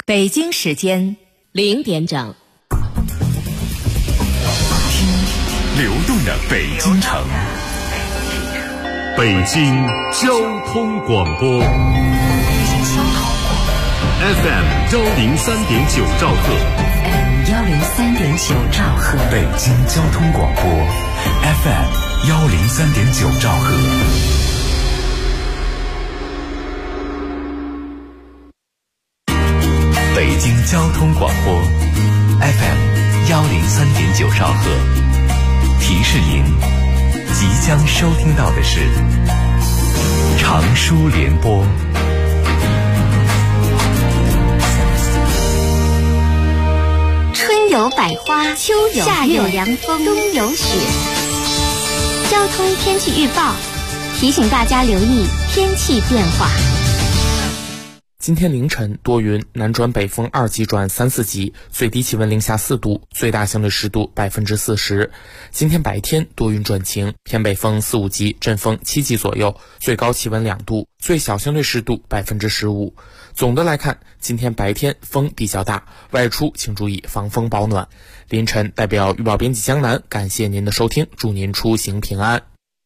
北京时间0点整， 听流动的北京城，北京交通广播 FM 103.9兆赫 103.9兆赫， 北京交通广播 FM 103.9兆赫。北京交通广播 FM 103.9兆赫，提示您即将收听到的是长舒联播。 春有百花，秋有月，夏有凉风，冬有雪。交通天气预报提醒大家留意天气变化。 今天凌晨多云，南转北风2级转3、4级，最低气温零下4度，最大相对湿度40%。今天白天多云转晴，偏北风4、5级，阵风7级左右，最高气温2度，最小相对湿度15%。总的来看，今天白天风比较大，外出请注意防风保暖。凌晨代表预报编辑江南，感谢您的收听，祝您出行平安。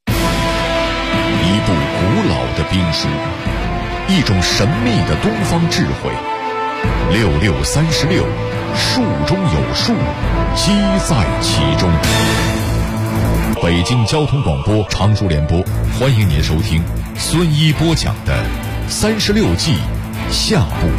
一部古老的兵书，一种神秘的东方智慧，6636，术中有术，机在其中。北京交通广播长舒联播，欢迎您收听孙一播讲的36计下部。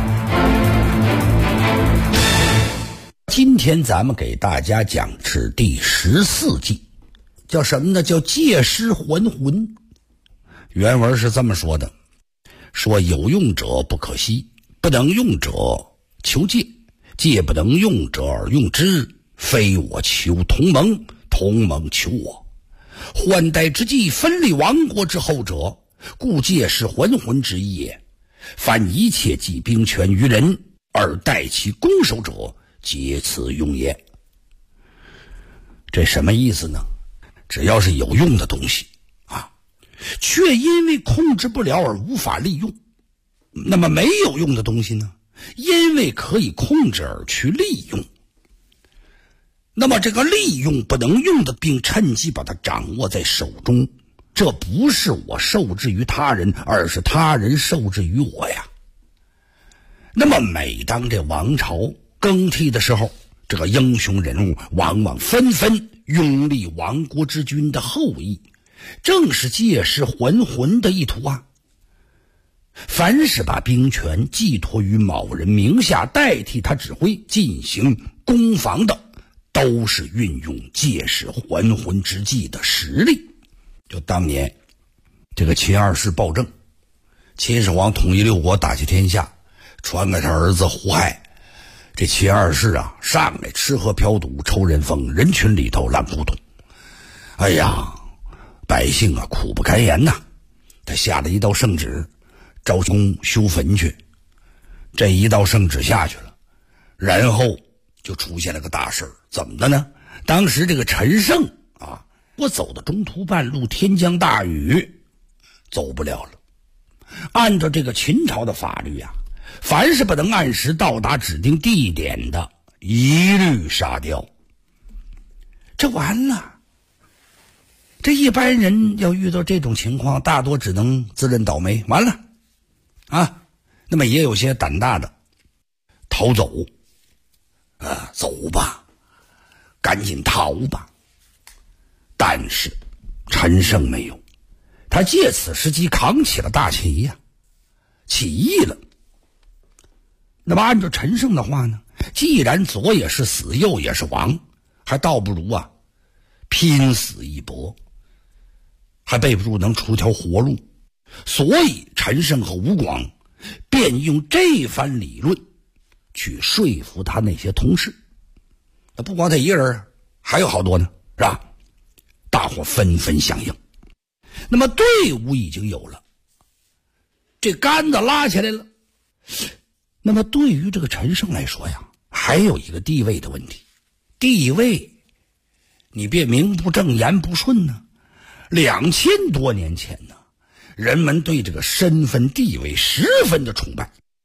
今天咱们给大家讲是第14计，叫什么呢？叫借尸还魂。原文是这么说的，说有用者不可惜，不能用者求借，借不能用者而用之，非我求同盟，同盟求我。换代之计，分立亡国之后者，故借尸还魂之意也。凡一切寄兵权于人，而待其攻守者，皆此用也。这什么意思呢？只要是有用的东西啊，却因为控制不了而无法利用，那么没有用的东西呢，因为可以控制而去利用。那么这个利用不能用的，并趁机把它掌握在手中，这不是我受制于他人，而是他人受制于我呀。那么每当这王朝更替的时候，这个英雄人物往往纷纷拥立亡国之君的后裔，正是借尸还魂的意图啊。凡是把兵权寄托于某人名下，代替他指挥进行攻防的，都是运用借尸还魂之计的实力。就当年这个秦二世暴政，秦始皇统一六国，打下天下，传给他儿子胡亥。这秦二世啊，上来吃喝嫖赌抽人风，人群里头烂糊涂。哎呀，百姓啊苦不堪言呐。他下了一道圣旨，招工修坟去。这一道圣旨下去了，然后就出现了个大事儿。怎么的呢？当时这个陈胜啊，我走到中途半路，天降大雨，走不了了。按照这个秦朝的法律啊，凡是不能按时到达指定地点的，一律杀掉。这完了，这一般人要遇到这种情况，大多只能自认倒霉，完了啊。那么也有些胆大的逃走，走吧，赶紧逃吧。但是陈胜没有，他借此时机扛起了大旗呀，起义了。那么按照陈胜的话呢，既然左也是死，右也是亡，还倒不如啊拼死一搏，还备不住能出条活路。所以陈胜和吴广便用这番理论去说服他那些同事。不光他一个人，还有好多呢，是吧？大伙纷纷响应。那么队伍已经有了，这杆子拉起来了。那么对于这个陈胜来说呀，还有一个地位的问题。地位你别名不正言不顺呢。2000多年前呢，人们对这个身份地位十分的崇拜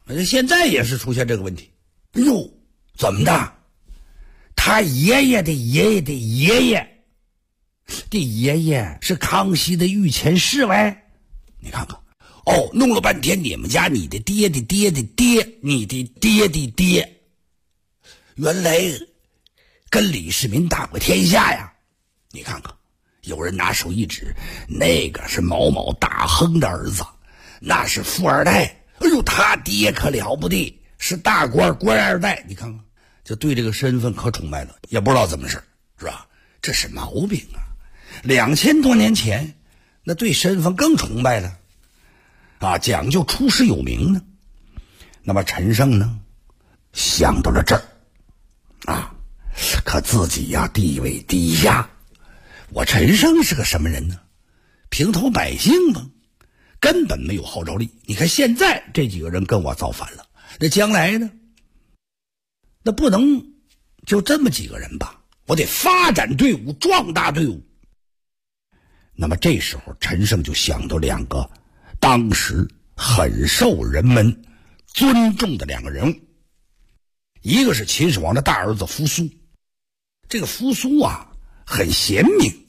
现在也是出现这个问题。哎呦，怎么的？他爷爷的爷爷的爷爷的爷爷是康熙的御前侍卫，你看看。哦，弄了半天，你们家你的爹的爹的爹，你的爹的爹，原来跟李世民打过天下呀！你看看，有人拿手一指，那个是某某大亨的儿子，那是富二代。哎呦，他爹可了不得，是大官官二代。你看看，就对这个身份可崇拜了，也不知道怎么事，是吧？这是毛病啊！2000多年前，那对身份更崇拜了。讲究出师有名呢。那么陈胜呢，想到了这儿，可自己呀地位低下。我陈胜是个什么人呢？平头百姓嘛，根本没有号召力。你看现在这几个人跟我造反了，那将来呢？那不能就这么几个人吧，我得发展队伍，壮大队伍。那么这时候陈胜就想到两个当时很受人们尊重的两个人物，一个是秦始皇的大儿子扶苏。这个扶苏很贤明，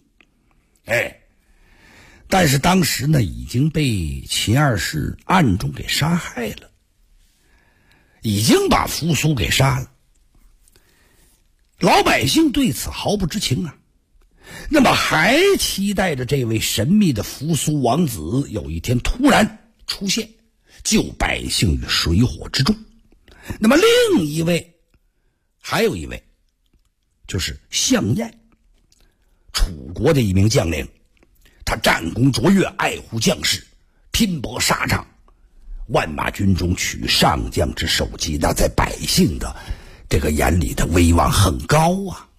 但是当时呢已经被秦二世暗中给杀害了，已经把扶苏给杀了。老百姓对此毫不知情那么还期待着这位神秘的扶苏王子有一天突然出现，救百姓于水火之中。那么还有一位就是项燕，楚国的一名将领，他战功卓越，爱护将士，拼搏沙场，万马军中取上将之首级，那在百姓的这个眼里的威望很高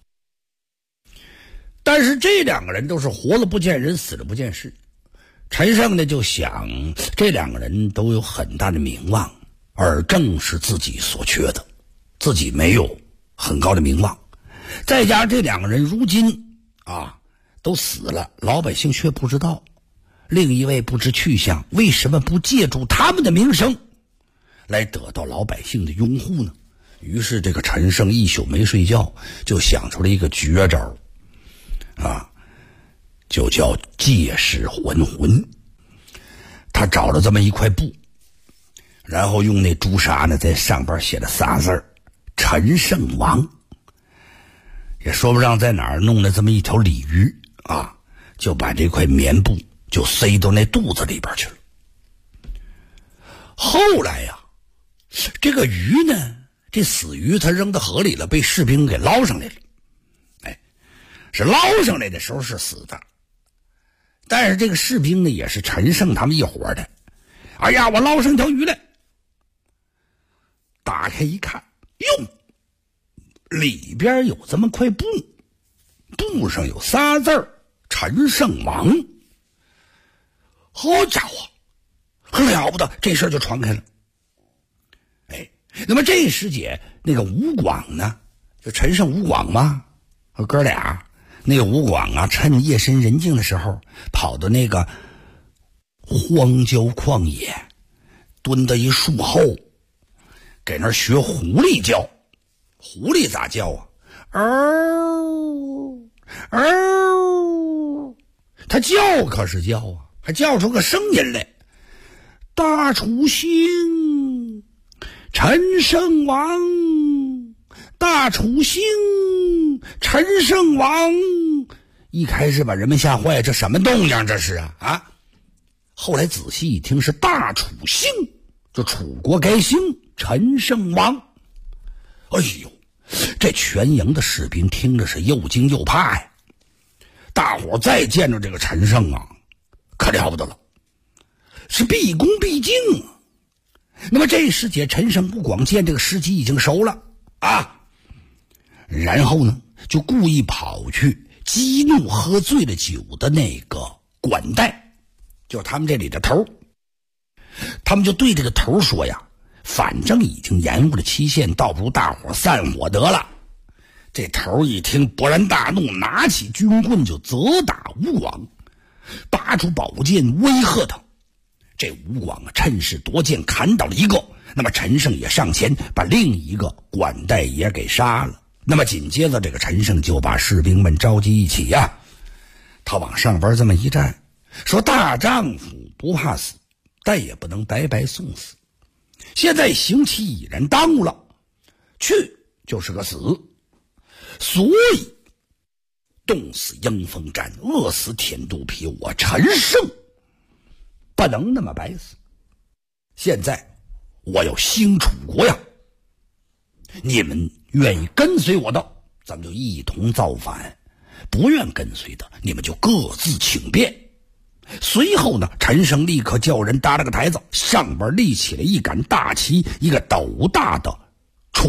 但是这两个人都是活了不见人，死了不见事。陈胜呢就想，这两个人都有很大的名望，而正是自己所缺的，自己没有很高的名望，再加上这两个人如今都死了，老百姓却不知道，另一位不知去向，为什么不借助他们的名声来得到老百姓的拥护呢？于是这个陈胜一宿没睡觉，就想出了一个绝招就叫借尸还魂。他找了这么一块布，然后用那朱砂呢在上边写了仨字陈胜王，也说不上在哪儿弄了这么一条鲤鱼就把这块棉布就塞到那肚子里边去了。后来这个鱼呢，这死鱼他扔到河里了，被士兵给捞上来了。是捞上来的时候是死的，但是这个士兵呢也是陈胜他们一伙的。哎呀，我捞上条鱼来，打开一看，哟，里边有这么块布，布上有仨字陈胜王。好家伙，很了不得，这事儿就传开了。那么这时节，那个吴广呢，就陈胜吴广嘛，和哥俩，那个吴广趁夜深人静的时候，跑到那个荒郊旷野，蹲到一树后，给那儿学狐狸叫。狐狸咋叫他叫可是叫还叫出个声音来，大楚兴，陈胜王，大楚兴，陈胜王。一开始把人们吓坏，这什么动静这是后来仔细一听，是大楚兴，就楚国该兴，陈胜王。哎呦，这全营的士兵听着是又惊又怕呀。大伙再见着这个陈胜可了不得了，是毕恭毕敬那么这时节，陈胜不光见这个时机已经熟了然后呢就故意跑去激怒喝醉了酒的那个管带，就是他们这里的头。他们就对这个头说反正已经延误了期限，倒不如大伙散伙得了。这头一听勃然大怒，拿起军棍就责打吴广，拔出宝剑威吓他。这吴广趁势夺剑砍倒了一个， 那么陈胜也上前把另一个管带爷给杀了。那么紧接着这个陈胜就把士兵们召集一起呀，他往上边这么一站，说大丈夫不怕死，但也不能白白送死。现在刑期已然耽误了，去就是个死，所以冻死迎风毡，饿死舔肚皮，我陈胜不能那么白死。现在我要兴楚国呀，你们愿意跟随我的，咱们就一同造反，不愿跟随的，你们就各自请便。随后呢，陈胜立刻叫人搭了个台子，上边立起了一杆大旗，一个斗大的楚。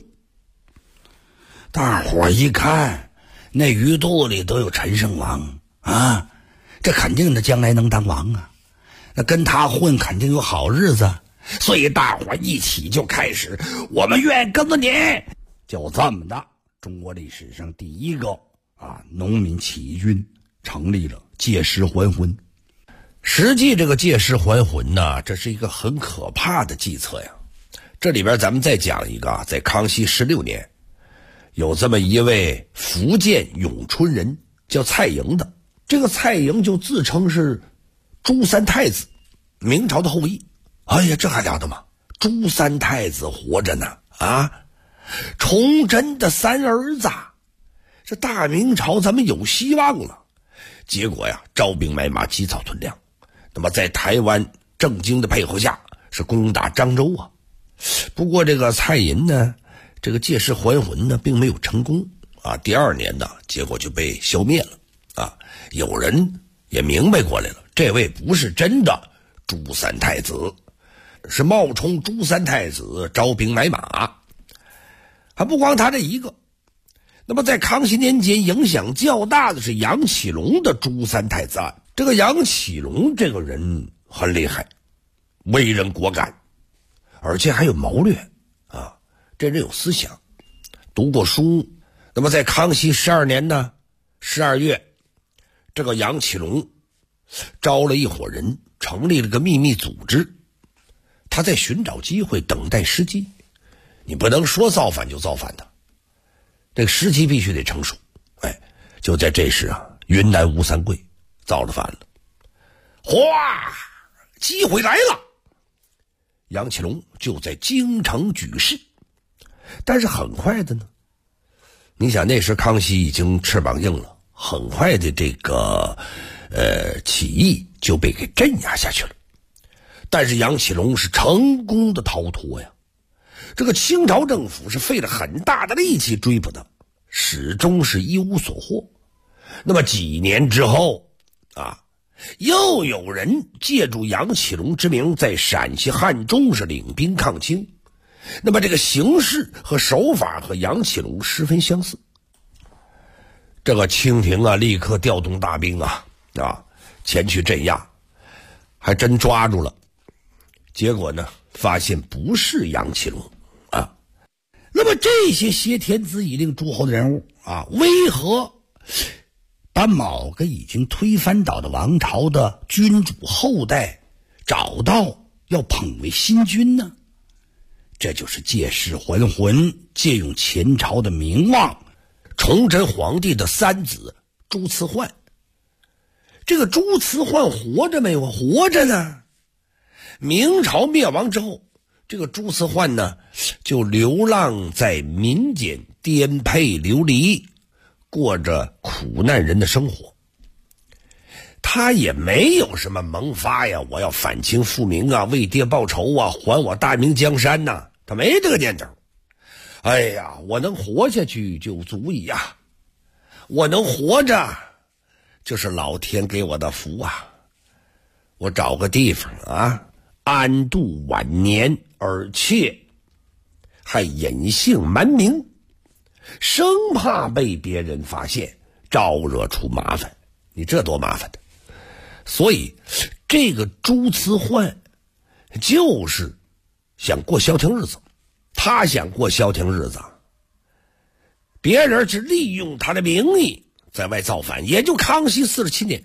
大伙一看，那鱼肚里都有陈胜王啊，这肯定的将来能当王啊，那跟他混肯定有好日子。所以大伙一起就开始，我们愿跟着你。就这么的，中国历史上第一个农民起义军成立了，借尸还魂。 实际这个借尸还魂呢，这是一个很可怕的计策呀。这里边咱们再讲一个在康熙16年有这么一位福建永春人叫蔡莹的，这个蔡莹就自称是朱三太子，明朝的后裔。哎呀，这还了得吗？朱三太子活着呢崇祯的三儿子，这大明朝咱们有希望了。结果呀，招兵买马，积草屯粮，那么在台湾郑经的配合下，是攻打漳州啊。不过这个蔡莹呢，这个借尸还魂呢，并没有成功第二年呢，结果就被消灭了有人也明白过来了，这位不是真的朱三太子，是冒充朱三太子招兵买马。还不光他这一个，那么在康熙年间影响较大的是杨启隆的朱三太子案。这个杨启隆这个人很厉害，为人果敢，而且还有谋略这人有思想，读过书。那么在康熙12年呢12月，这个杨启隆招了一伙人，成立了个秘密组织，他在寻找机会，等待时机。你不能说造反就造反的，这个时机必须得成熟。就在这时云南吴三桂造了反了，哗，机会来了。杨启隆就在京城举事，但是很快的呢，你想那时康熙已经翅膀硬了，很快的这个起义就被给镇压下去了。但是杨启隆是成功的逃脱呀，这个清朝政府是费了很大的力气追捕他，始终是一无所获。那么几年之后又有人借助杨启隆之名，在陕西汉中是领兵抗清。那么这个形式和手法和杨启隆十分相似。这个清廷立刻调动大兵前去镇压，还真抓住了。结果呢，发现不是杨启隆那么这些挟天子以令诸侯的人物为何把某个已经推翻倒的王朝的君主后代找到要捧为新君呢？这就是借尸还魂，借用前朝的名望，崇祯皇帝的三子朱慈煥。这个朱慈煥活着没有？活着呢。明朝灭亡之后，这个朱慈煥呢就流浪在民间，颠沛流离，过着苦难人的生活。他也没有什么萌发呀，我要反清复明为爹报仇还我大明江山他没这个念头。哎呀，我能活下去就足矣我能活着就是老天给我的福我找个地方安度晚年，而且还隐姓埋名，生怕被别人发现，招惹出麻烦。你这多麻烦的。所以这个朱慈煥就是想过消停日子，他想过消停日子，别人是利用他的名义在外造反。也就康熙47年，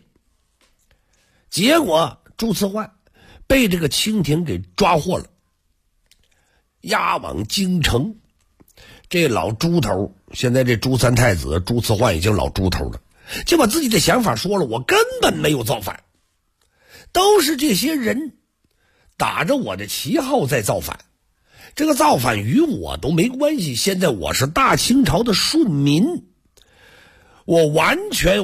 结果朱慈煥被这个清廷给抓获了。 押往京城。这老猪头，现在这朱三太子朱慈焕已经老猪头了，就把自己的想法说了，我根本没有造反，都是这些人打着我的旗号在造反，这个造反与我都没关系。现在我是大清朝的顺民，我完全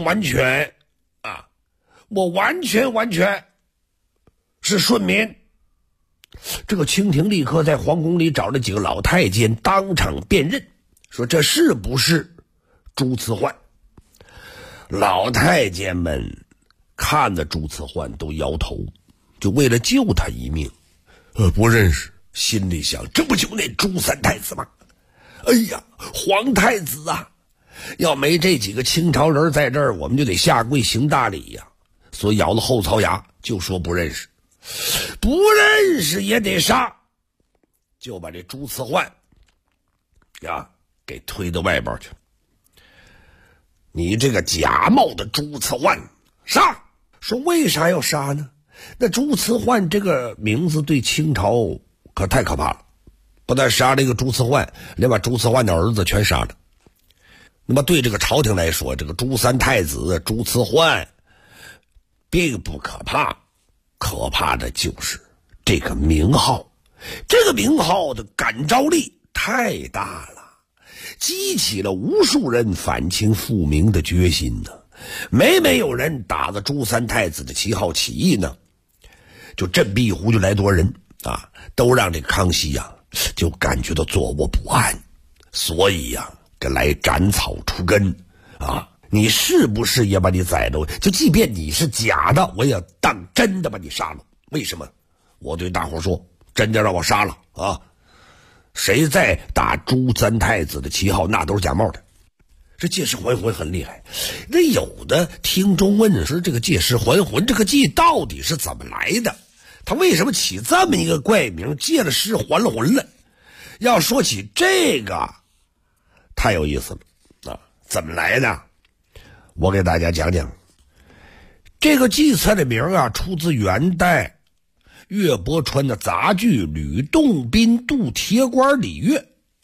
是顺民。这个清廷立刻在皇宫里找了几个老太监当场辨认，说这是不是朱慈焕？老太监们看着朱慈焕都摇头，就为了救他一命，不认识。心里想，这不就那朱三太子吗？哎呀，皇太子啊，要没这几个清朝人在这儿，我们就得下跪行大礼呀。所以咬了后槽牙就说不认识，不认识也得杀，就把这朱慈焕呀给推到外边去。你这个假冒的朱慈焕，杀！说为啥要杀呢？那朱慈焕这个名字对清朝可太可怕了，不但杀了一个朱慈焕，连把朱慈焕的儿子全杀了。那么对这个朝廷来说，这个朱三太子朱慈焕并不可怕，可怕的就是这个名号，这个名号的感召力太大了，激起了无数人反清复明的决心呢。没有人打着朱三太子的旗号起义呢，就镇壁湖就来多少人啊，都让这康熙呀就感觉到坐卧不安。所以呀，这来斩草除根啊，你是不是也把你宰了？就即便你是假的，我也当真的把你杀了。为什么？我对大伙说，真的让我杀了啊！谁在打朱三太子的旗号，那都是假冒的。这借尸还魂很厉害。那有的听众问说，这个借尸还魂这个记到底是怎么来的？他为什么起这么一个怪名，借了尸还了魂了？要说起这个太有意思了啊！怎么来的？我给大家讲讲。这个计策的名啊，出自元代岳伯川的杂剧《吕洞宾渡铁拐李岳》，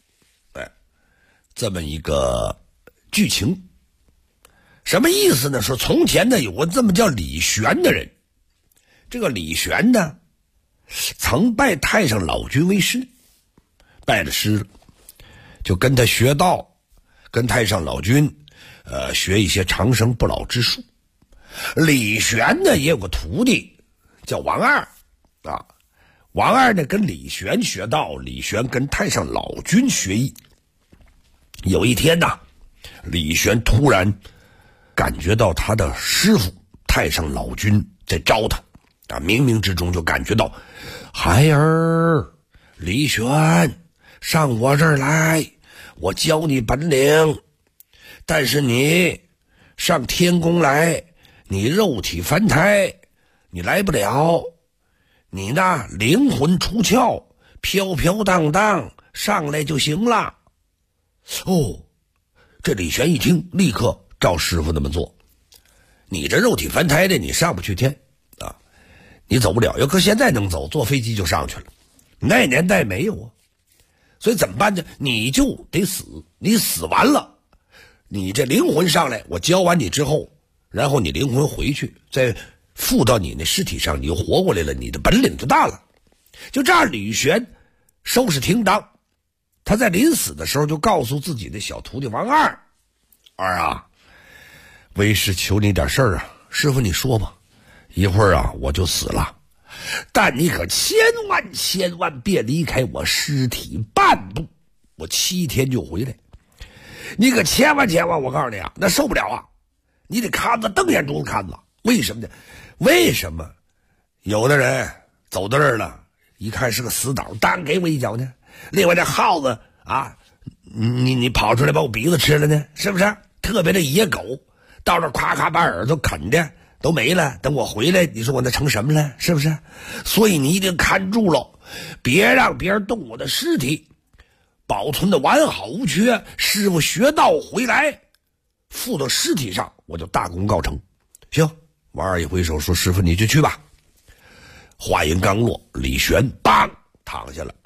这么一个剧情。什么意思呢？说从前呢有个这么叫李玄的人，这个李玄呢曾拜太上老君为师，拜了师就跟他学道，跟太上老君学一些长生不老之术。李玄呢也有个徒弟叫王二啊，王二呢跟李玄学道，李玄跟太上老君学艺。有一天呢，李玄突然感觉到他的师傅太上老君在招他啊，冥冥之中就感觉到，孩儿李玄，上我这儿来，我教你本领。但是你上天宫来，你肉体凡胎，你来不了。你呢，灵魂出窍，飘飘荡荡上来就行了。哦，这李玄一听，立刻照师傅那么做。你这肉体凡胎的，你上不去天啊，你走不了。要搁现在能走，坐飞机就上去了。那年代没有啊，所以怎么办呢？你就得死，你死完了，你这灵魂上来，我教完你之后，然后你灵魂回去，再附到你那尸体上，你就活过来了，你的本领就大了。就这样，李玄收拾停当。他在临死的时候就告诉自己的小徒弟王二啊，为师求你点事儿啊，师傅你说吧，一会儿啊我就死了，但你可千万别离开我尸体半步，我7天就回来。你可千万我告诉你啊，那受不了啊，你得看着瞪眼珠子看着。为什么呢？为什么有的人走到这儿了，一看是个死岛，当给我一脚呢？另外这耗子啊，你跑出来把我鼻子吃了呢，是不是？特别的野狗到这夸夸把耳朵啃的都没了，等我回来，你说我那成什么了？是不是？所以你一定看住了，别让别人动我的尸体，保存的完好无缺。师傅学道回来，附到尸体上，我就大功告成。行，王二一挥手说：“师傅你就去吧。”话音刚落，李玄梆躺下了。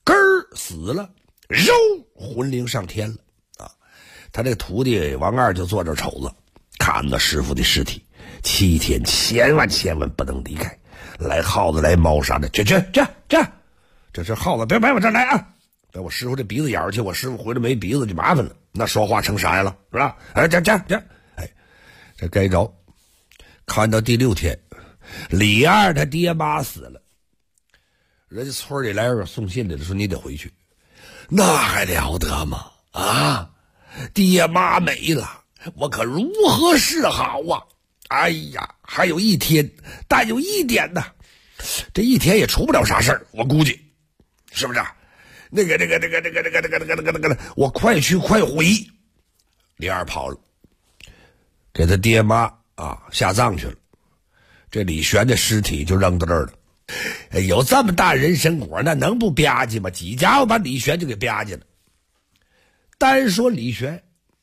根儿死了，肉魂灵上天了啊！他这徒弟王二就坐这瞅着，看着师傅的尸体，7天千万不能离开。来耗子来猫啥的，这是耗子，别往这来啊！别我师傅这鼻子眼儿去，我师傅回来没鼻子就麻烦了，那说话成啥样了，是吧？哎，这，哎，这该着。看到第6天，李二他爹妈死了，人家村里来人送信来了，说你得回去，那还了得吗？啊，爹妈没了，我可如何是好啊？哎呀，还有1天，但有1点呢，这1天也出不了啥事儿，我估计，是不是？那个，我快去快回。李二跑了，给他爹妈下葬去了。这李玄的尸体就扔到这儿了。有这么大人参果，那能不吧唧吗？几家伙把李玄就给吧唧了。单说李玄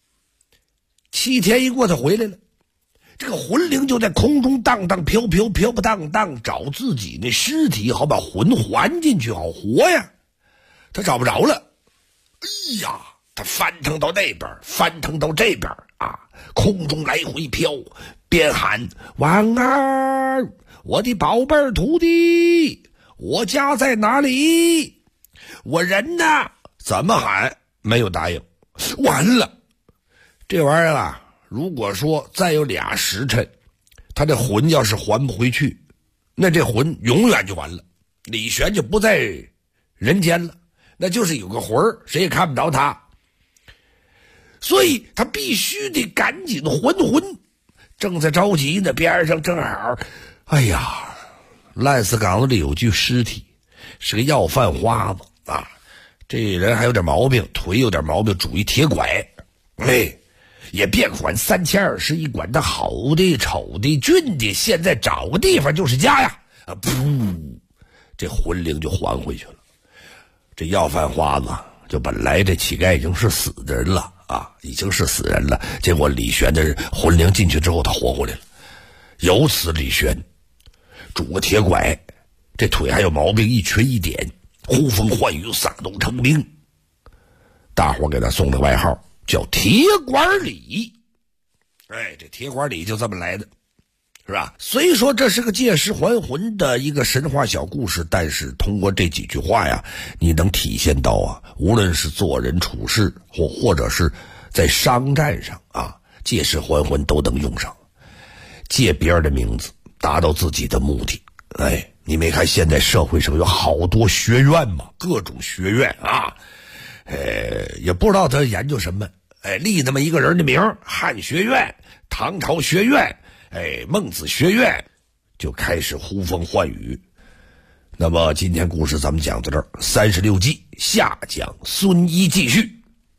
，7天一过，他回来了。这个魂灵就在空中荡荡飘不荡荡，找自己那尸体，好把魂还进去，好活呀。他找不着了，哎呀，他翻腾到那边，翻腾到这边空中来回飘，边喊王二，我的宝贝儿徒弟，我家在哪里？我人呢？怎么喊没有答应？完了，这玩意儿如果说再有2时辰，他这魂要是还不回去，那这魂永远就完了，李玄就不在人间了，那就是有个魂儿，谁也看不着他，所以他必须得赶紧还魂。正在着急呢，边上正好，哎呀，烂死岗子里有具尸体，是个要饭花子这人还有点毛病，腿有点毛病，拄一铁拐，也别管3021，管他好的丑的俊的，现在找个地方就是家呀！噗，这魂灵就还回去了。这要饭花子就本来这乞丐已经是死的人了已经是死人了，结果李玄的魂灵进去之后，他活过来了。由此李玄拄个铁拐，这腿还有毛病，一瘸一点，呼风唤雨，撒豆成兵。大伙给他送的外号叫铁管李，这铁管李就这么来的，是吧？虽说这是个借尸还魂的一个神话小故事，但是通过这几句话呀，你能体现到无论是做人处事或者是在商战上借尸还魂都能用上，借别人的名字达到自己的目的。你没看现在社会上有好多学院吗？各种学院也不知道他研究什么，立那么一个人的名，汉学院、唐朝学院、孟子学院，就开始呼风唤雨。那么今天故事咱们讲到这儿，36计下讲，孙一继续。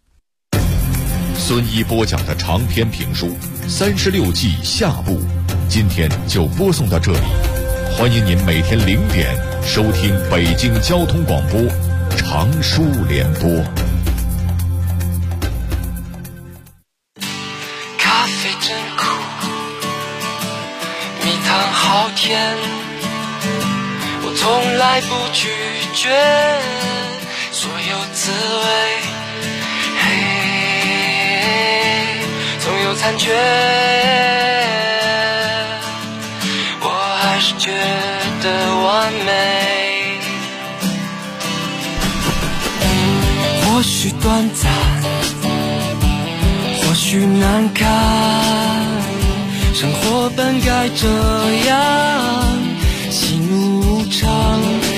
孙一播讲的长篇评书《36计》下部，今天就播送到这里。欢迎您每天0点收听北京交通广播长书联播。 咖啡真苦，蜜糖好甜，我从来不拒绝所有滋味，总有残缺，我还是觉得完美。或许短暂，或许难堪，生活本该这样，喜怒无常，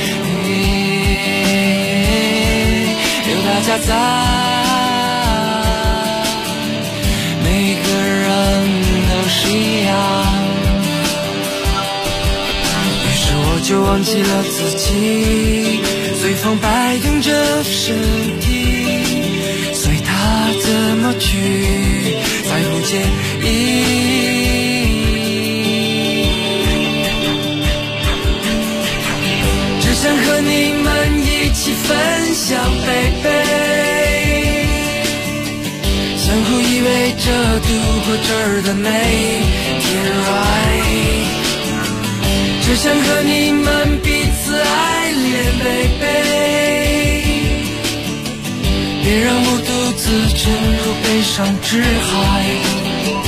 有大家在，每个人都是一样。于是我就忘记了自己，随风摆动着身体，随他怎么去，再不介意。只想和你们一起分享baby，相互依偎着度过这儿的每天 right， 只想和你们彼此爱恋baby， 别让我独自沉入悲伤之海。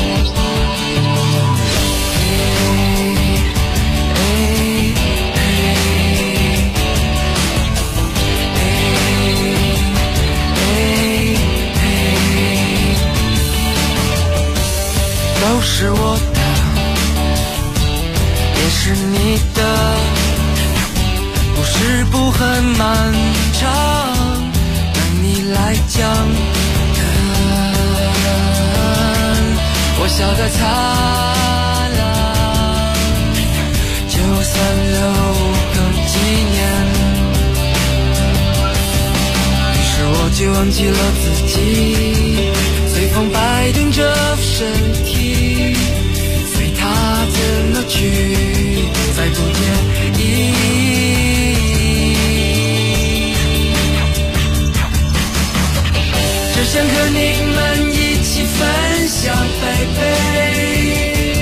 都是我的，也是你的，故事不很漫长，等你来讲。我笑得灿烂，就算留个纪念。于是我就忘记了自己，随风摆动着身体，随它怎么去，再不言意。只想和你们一起分享baby，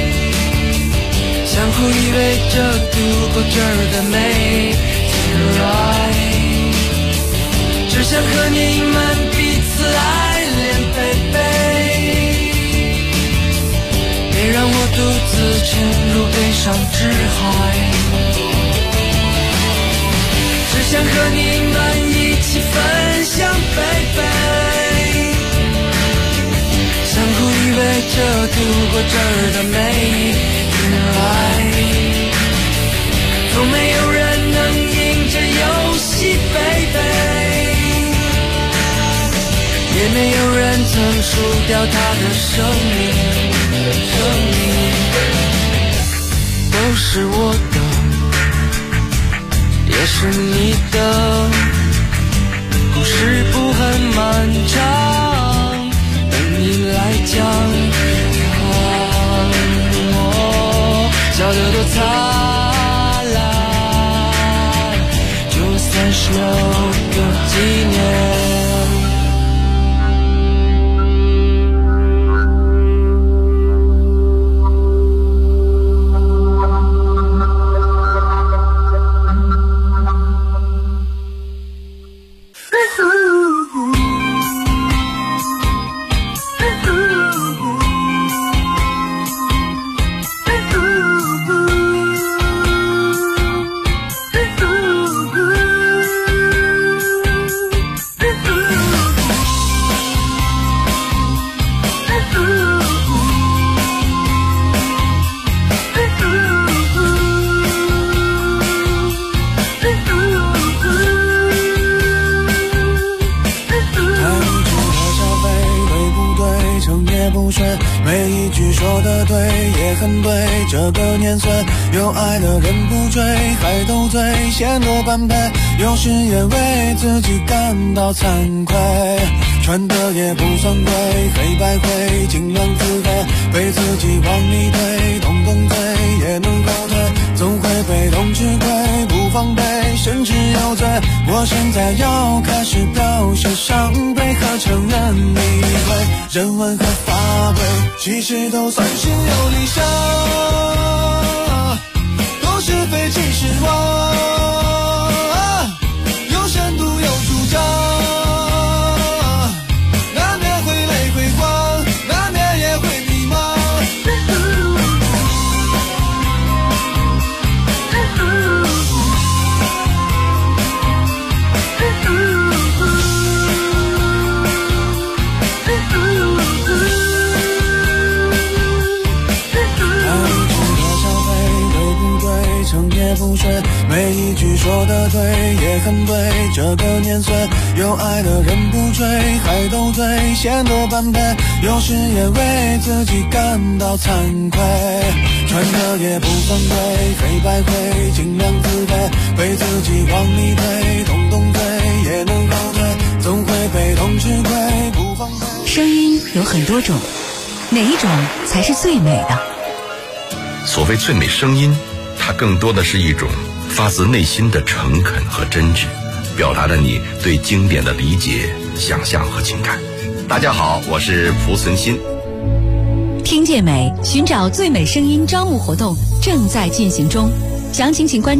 相互依偎着度过这儿的每天来。只想和你们彼此爱恋baby，别让我独自沉入悲伤之海。只想和你们一起分享baby，相互依偎着度过这儿的每天来。总没有人能赢这游戏baby，也没有人曾输掉他的生命。都是我的，也是你的，故事不很漫长，等你来讲。我笑得多灿烂，就算是留个纪念。 每一句说的对也很对，这个年岁有爱的人不追，还斗嘴显得般配，有时也为自己感到惭愧，穿的也不算贵，黑白灰尽量自卑，被自己往里推，动动嘴也能后退，总会被动吃亏，不防备甚至有罪。我现在要开始表现伤悲和承认理亏，人文和法规其实都算是有理想，都是非其实我有深度有主张，难免会泪会慌，难免也会迷茫。也不睡，每一句说的对也很对，这个年岁有爱的人不追，还斗嘴显得般配，有时也为自己感到惭愧，穿的也不算贵，黑白灰尽量自卑，被自己往里推，动动嘴也能后退，总会被动吃亏，不防备。 声音有很多种，哪一种才是最美的？ 所谓最美声音，它更多的是一种发自内心的诚恳和真挚，表达了你对经典的理解、想象和情感。大家好，我是蒲存昕。 听见美，寻找最美声音招募活动正在进行中，详情请关注